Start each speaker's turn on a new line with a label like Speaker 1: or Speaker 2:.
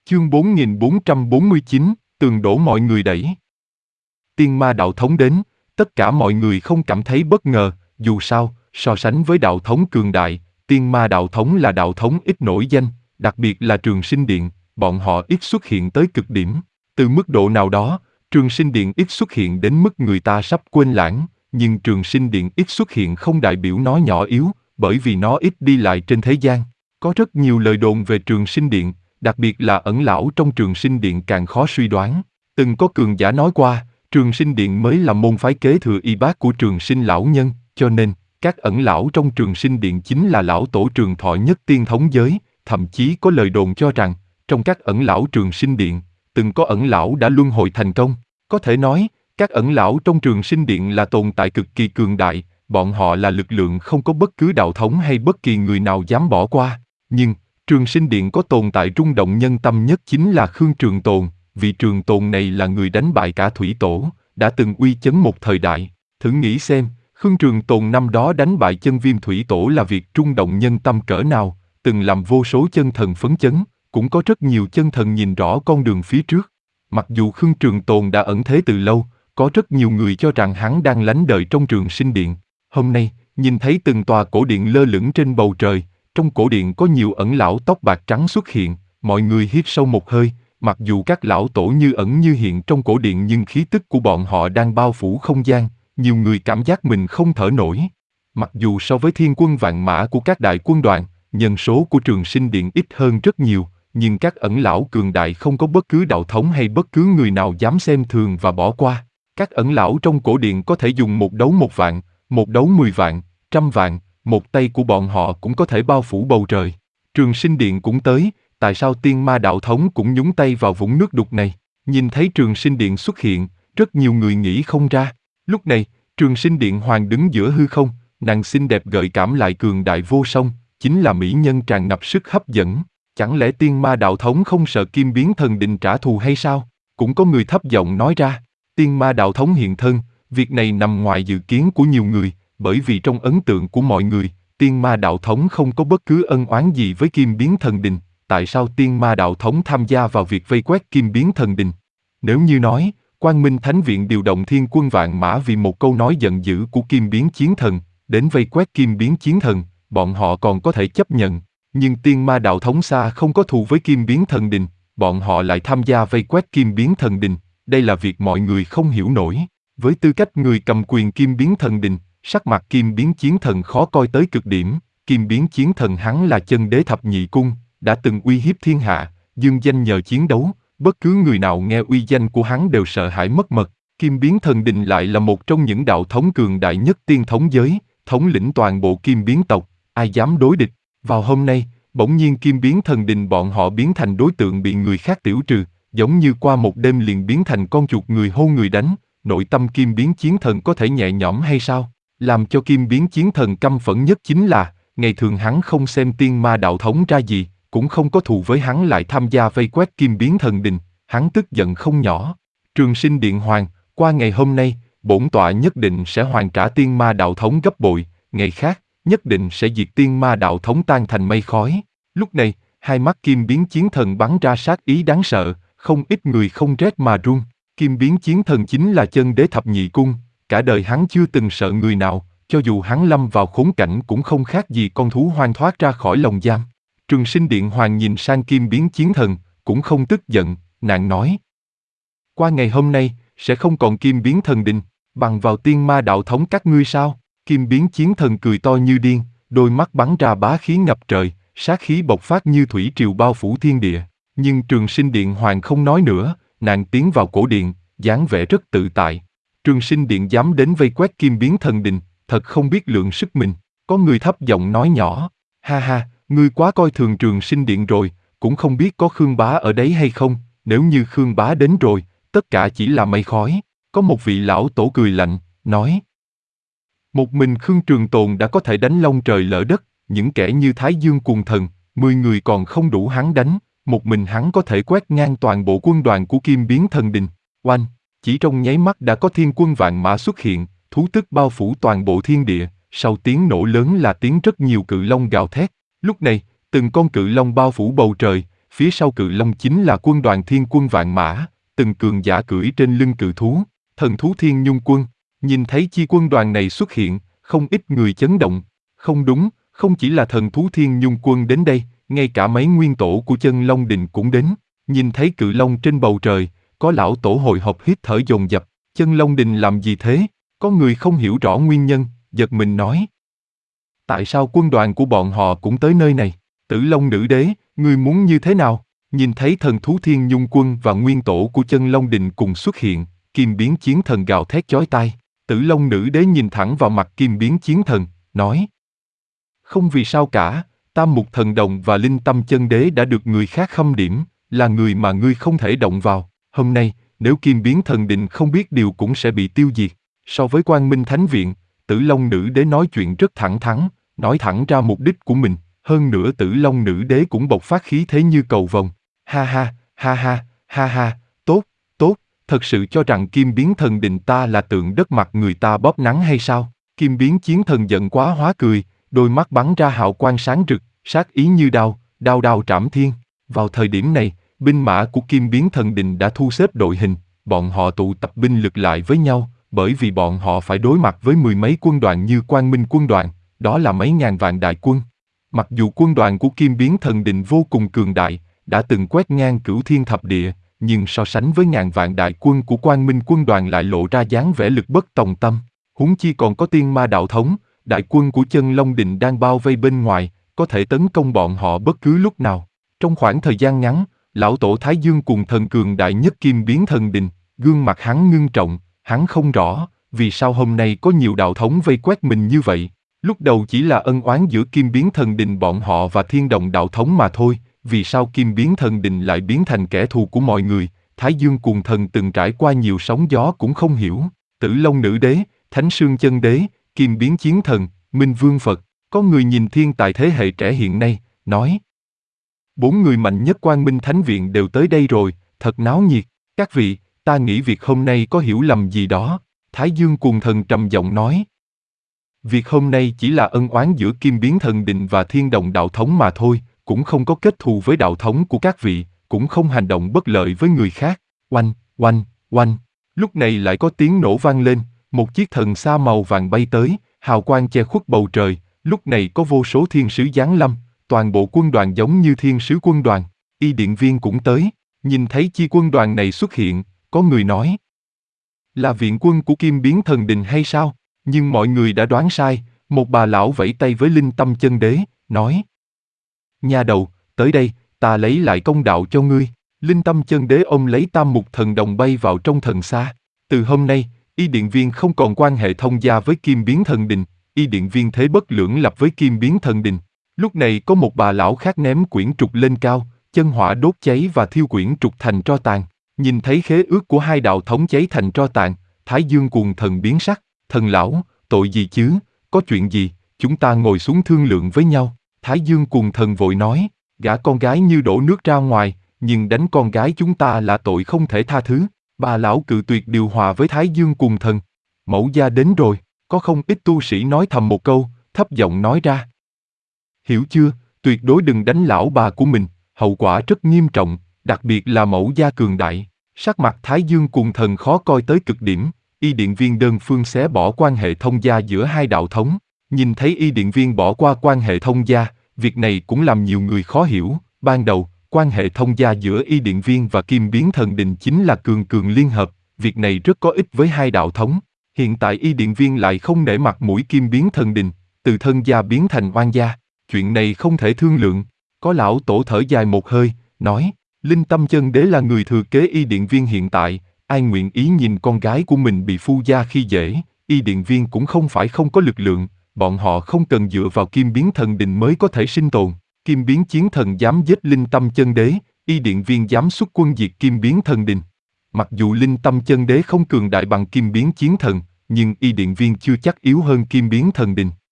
Speaker 1: Chương 4449, tường đổ mọi người đẩy. Tiên ma đạo thống đến, tất cả mọi người không cảm thấy bất ngờ, dù sao, so sánh với đạo thống cường đại, tiên ma đạo thống là đạo thống ít nổi danh, đặc biệt là Trường Sinh Điện, bọn họ ít xuất hiện tới cực điểm. Từ mức độ nào đó, Trường Sinh Điện ít xuất hiện đến mức người ta sắp quên lãng, nhưng Trường Sinh Điện ít xuất hiện không đại biểu nó nhỏ yếu, bởi vì nó ít đi lại trên thế gian. Có rất nhiều lời đồn về Trường Sinh Điện, đặc biệt là ẩn lão trong Trường Sinh Điện càng khó suy đoán. Từng có cường giả nói qua, Trường Sinh Điện mới là môn phái kế thừa y bát của Trường Sinh lão nhân, cho nên, các ẩn lão trong Trường Sinh Điện chính là lão tổ trường thọ nhất tiên thống giới, thậm chí có lời đồn cho rằng, trong các ẩn lão Trường Sinh Điện, từng có ẩn lão đã luân hồi thành công. Có thể nói, các ẩn lão trong Trường Sinh Điện là tồn tại cực kỳ cường đại, bọn họ là lực lượng không có bất cứ đạo thống hay bất kỳ người nào dám bỏ qua. Nhưng, Trường Sinh Điện có tồn tại rung động nhân tâm nhất chính là Khương Trường Tồn, vị Trường Tồn này là người đánh bại cả Thủy Tổ, đã từng uy chấn một thời đại. Thử nghĩ xem, Khương Trường Tồn năm đó đánh bại chân viêm Thủy Tổ là việc rung động nhân tâm cỡ nào, từng làm vô số chân thần phấn chấn, cũng có rất nhiều chân thần nhìn rõ con đường phía trước. Mặc dù Khương Trường Tồn đã ẩn thế từ lâu, có rất nhiều người cho rằng hắn đang lánh đời trong Trường Sinh Điện. Hôm nay, nhìn thấy từng tòa cổ điện lơ lửng trên bầu trời, trong cổ điện có nhiều ẩn lão tóc bạc trắng xuất hiện, mọi người hít sâu một hơi, mặc dù các lão tổ như ẩn như hiện trong cổ điện nhưng khí tức của bọn họ đang bao phủ không gian, nhiều người cảm giác mình không thở nổi. Mặc dù so với thiên quân vạn mã của các đại quân đoàn, nhân số của Trường Sinh Điện ít hơn rất nhiều, nhưng các ẩn lão cường đại không có bất cứ đạo thống hay bất cứ người nào dám xem thường và bỏ qua. Các ẩn lão trong cổ điện có thể dùng một đấu 1 vạn, một đấu 10 vạn, 100 vạn, một tay của bọn họ cũng có thể bao phủ bầu trời. Trường Sinh Điện cũng tới, tại sao tiên ma đạo thống cũng nhúng tay vào vũng nước đục này? Nhìn thấy Trường Sinh Điện xuất hiện, rất nhiều người nghĩ không ra. Lúc này, Trường Sinh Điện Hoàng đứng giữa hư không, nàng xinh đẹp gợi cảm lại cường đại vô song, chính là mỹ nhân tràn ngập sức hấp dẫn. Chẳng lẽ tiên ma đạo thống không sợ Kim Biến Thần Đình trả thù hay sao? Cũng có người thấp giọng nói ra, tiên ma đạo thống hiện thân, việc này nằm ngoài dự kiến của nhiều người, bởi vì trong ấn tượng của mọi người, tiên ma đạo thống không có bất cứ ân oán gì với Kim Biến Thần Đình, tại sao tiên ma đạo thống tham gia vào việc vây quét Kim Biến Thần Đình? Nếu như nói, Quang Minh Thánh Viện điều động thiên quân vạn mã vì một câu nói giận dữ của Kim Biến Chiến Thần, đến vây quét Kim Biến Chiến Thần, bọn họ còn có thể chấp nhận. Nhưng tiên ma đạo thống xa không có thù với Kim Biến Thần Đình, bọn họ lại tham gia vây quét Kim Biến Thần Đình, đây là việc mọi người không hiểu nổi. Với tư cách người cầm quyền Kim Biến Thần Đình, sắc mặt Kim Biến Chiến Thần khó coi tới cực điểm. Kim Biến Chiến Thần hắn là chân đế thập nhị cung, đã từng uy hiếp thiên hạ, dương danh nhờ chiến đấu, bất cứ người nào nghe uy danh của hắn đều sợ hãi mất mật. Kim Biến Thần Đình lại là một trong những đạo thống cường đại nhất tiên thống giới, thống lĩnh toàn bộ Kim Biến tộc, ai dám đối địch. Vào hôm nay, bỗng nhiên Kim Biến Thần Đình bọn họ biến thành đối tượng bị người khác tiểu trừ, giống như qua một đêm liền biến thành con chuột người hô người đánh, nội tâm Kim Biến Chiến Thần có thể nhẹ nhõm hay sao? Làm cho Kim Biến Chiến Thần căm phẫn nhất chính là, ngày thường hắn không xem tiên ma đạo thống ra gì, cũng không có thù với hắn lại tham gia vây quét Kim Biến Thần Đình, hắn tức giận không nhỏ. Trường Sinh Điện Hoàng, qua ngày hôm nay, bổn tọa nhất định sẽ hoàn trả tiên ma đạo thống gấp bội, ngày khác, nhất định sẽ diệt tiên ma đạo thống tan thành mây khói. Lúc này, hai mắt Kim Biến Chiến Thần bắn ra sát ý đáng sợ, không ít người không rét mà run. Kim Biến Chiến Thần chính là chân đế thập nhị cung, cả đời hắn chưa từng sợ người nào, cho dù hắn lâm vào khốn cảnh cũng không khác gì con thú hoang thoát ra khỏi lồng giam. Trường Sinh Điện Hoàng nhìn sang Kim Biến Chiến Thần, cũng không tức giận, nàng nói. Qua ngày hôm nay, sẽ không còn Kim Biến Thần Đình, bằng vào tiên ma đạo thống các ngươi sao? Kim Biến Chiến Thần cười to như điên, đôi mắt bắn ra bá khí ngập trời, sát khí bộc phát như thủy triều bao phủ thiên địa. Nhưng Trường Sinh Điện Hoàng không nói nữa, nàng tiến vào cổ điện, dáng vẻ rất tự tại. Trường Sinh Điện dám đến vây quét Kim Biến Thần Đình, thật không biết lượng sức mình. Có người thấp giọng nói nhỏ, ha ha, ngươi quá coi thường Trường Sinh Điện rồi, cũng không biết có Khương Bá ở đấy hay không, nếu như Khương Bá đến rồi, tất cả chỉ là mây khói. Có một vị lão tổ cười lạnh, nói. Một mình Khương Trường Tồn đã có thể đánh long trời lỡ đất, những kẻ như Thái Dương Cuồng Thần, 10 người còn không đủ hắn đánh, một mình hắn có thể quét ngang toàn bộ quân đoàn của Kim Biến Thần Đình. Oanh, chỉ trong nháy mắt đã có thiên quân vạn mã xuất hiện, thú tức bao phủ toàn bộ thiên địa, sau tiếng nổ lớn là tiếng rất nhiều cự long gào thét. Lúc này, từng con cự long bao phủ bầu trời, phía sau cự long chính là quân đoàn thiên quân vạn mã, từng cường giả cưỡi trên lưng cự thú, thần thú thiên nhung quân. Nhìn thấy chi quân đoàn này xuất hiện, không ít người chấn động. Không đúng, không chỉ là thần thú thiên nhung quân đến đây, ngay cả mấy nguyên tổ của chân long đình cũng đến. Nhìn thấy cự long trên bầu trời, có lão tổ hồi hộp hít thở dồn dập. Chân long đình làm gì thế? Có người không hiểu rõ nguyên nhân, giật mình nói. Tại sao quân đoàn của bọn họ cũng tới nơi này? Tử Long Nữ Đế, ngươi muốn như thế nào? Nhìn thấy thần thú thiên nhung quân và nguyên tổ của chân long đình cùng xuất hiện, Kim Biến Chiến Thần gào thét chói tai. Tử Long Nữ Đế nhìn thẳng vào mặt Kim Biến Chiến Thần, nói. Không vì sao cả, Tam Mục Thần Đồng và Linh Tâm Chân Đế đã được người khác khâm điểm, là người mà ngươi không thể động vào. Hôm nay, nếu Kim Biến Thần Định không biết điều cũng sẽ bị tiêu diệt. So với Quang Minh Thánh Viện, Tử Long Nữ Đế nói chuyện rất thẳng thắn, nói thẳng ra mục đích của mình. Hơn nữa Tử Long Nữ Đế cũng bộc phát khí thế như cầu vồng. Ha ha, ha ha, ha ha, tốt, tốt, thật sự cho rằng Kim Biến Thần Định ta là tượng đất mặt người ta bóp nắng hay sao? Kim Biến Chiến Thần giận quá hóa cười, đôi mắt bắn ra hào quang sáng rực, sát ý như đao, đao đao trảm thiên. Vào thời điểm này, binh mã của Kim Biến Thần Định đã thu xếp đội hình, bọn họ tụ tập binh lực lại với nhau, bởi vì bọn họ phải đối mặt với mười mấy quân đoàn như Quang Minh quân đoàn, đó là mấy ngàn vạn đại quân. Mặc dù quân đoàn của Kim Biến Thần Định vô cùng cường đại, đã từng quét ngang cửu thiên thập địa, nhưng so sánh với ngàn vạn đại quân của Quang Minh quân đoàn lại lộ ra dáng vẻ lực bất tòng tâm. Huống chi còn có Tiên Ma Đạo Thống, đại quân của chân Long Định đang bao vây bên ngoài, có thể tấn công bọn họ bất cứ lúc nào. Trong khoảng thời gian ngắn, lão tổ Thái Dương cùng thần cường đại nhất Kim Biến Thần Định, gương mặt hắn ngưng trọng, hắn không rõ, vì sao hôm nay có nhiều đạo thống vây quét mình như vậy. Lúc đầu chỉ là ân oán giữa Kim Biến Thần Định bọn họ và Thiên Đồng đạo thống mà thôi, vì sao Kim Biến Thần Định lại biến thành kẻ thù của mọi người, Thái Dương Cuồng Thần từng trải qua nhiều sóng gió cũng không hiểu. Tử Long Nữ Đế, Thánh Sương Chân Đế, Kim Biến Chiến Thần, Minh Vương Phật, có người nhìn thiên tài thế hệ trẻ hiện nay, nói. 4 người mạnh nhất Quang Minh Thánh Viện đều tới đây rồi, thật náo nhiệt. Các vị, ta nghĩ việc hôm nay có hiểu lầm gì đó. Thái Dương Cuồng Thần trầm giọng nói. Việc hôm nay chỉ là ân oán giữa Kim Biến Thần Định và Thiên Đồng đạo thống mà thôi, cũng không có kết thù với đạo thống của các vị, cũng không hành động bất lợi với người khác. Oanh, oanh, oanh. Lúc này lại có tiếng nổ vang lên, một chiếc thần xa màu vàng bay tới, hào quang che khuất bầu trời. Lúc này có vô số thiên sứ giáng lâm, toàn bộ quân đoàn giống như thiên sứ quân đoàn. Y Điện Viên cũng tới, nhìn thấy chi quân đoàn này xuất hiện, có người nói. Là viện quân của Kim Biến Thần Định hay sao? Nhưng mọi người đã đoán sai, một bà lão vẫy tay với Linh Tâm Chân Đế, nói. Nha đầu, tới đây, ta lấy lại công đạo cho ngươi. Linh Tâm Chân Đế ôm lấy Tam Mục Thần Đồng bay vào trong thần xa. Từ hôm nay, Y Điện Viên không còn quan hệ thông gia với Kim Biến Thần Định, Y Điện Viên thế bất lưỡng lập với Kim Biến Thần Định. Lúc này có một bà lão khác ném quyển trục lên cao, chân hỏa đốt cháy và thiêu quyển trục thành tro tàn. Nhìn thấy khế ước của hai đạo thống cháy thành tro tàn, Thái Dương Cuồng Thần biến sắc. Thần lão, tội gì chứ, có chuyện gì, chúng ta ngồi xuống thương lượng với nhau. Thái Dương Cuồng Thần vội nói, gả con gái như đổ nước ra ngoài, nhưng đánh con gái chúng ta là tội không thể tha thứ. Bà lão cự tuyệt điều hòa với Thái Dương Cuồng Thần. Mẫu gia đến rồi, có không ít tu sĩ nói thầm một câu, thấp giọng nói ra. Hiểu chưa, tuyệt đối đừng đánh lão bà của mình, hậu quả rất nghiêm trọng, đặc biệt là mẫu gia cường đại. Sắc mặt Thái Dương Cuồng Thần khó coi tới cực điểm. Y Điện Viên đơn phương xé bỏ quan hệ thông gia giữa hai đạo thống. Nhìn thấy Y Điện Viên bỏ qua quan hệ thông gia, việc này cũng làm nhiều người khó hiểu. Ban đầu, quan hệ thông gia giữa Y Điện Viên và Kim Biến Thần Định chính là cường cường liên hợp, việc này rất có ích với hai đạo thống. Hiện tại Y Điện Viên lại không nể mặt mũi Kim Biến Thần Định, từ thân gia biến thành oan gia. Chuyện này không thể thương lượng. Có lão tổ thở dài một hơi, nói, Linh Tâm Chân Đế là người thừa kế Y Điện Viên hiện tại, ai nguyện ý nhìn con gái của mình bị phu gia khi dễ. Y Điện Viên cũng không phải không có lực lượng, bọn họ không cần dựa vào Kim Biến Thần Định mới có thể sinh tồn. Kim Biến Chiến Thần dám giết Linh Tâm Chân Đế, Y Điện Viên dám xuất quân diệt Kim Biến Thần Định. Mặc dù Linh Tâm Chân Đế không cường đại bằng Kim Biến Chiến Thần, nhưng Y Điện Viên chưa chắc yếu hơn Kim Biến Thần Định.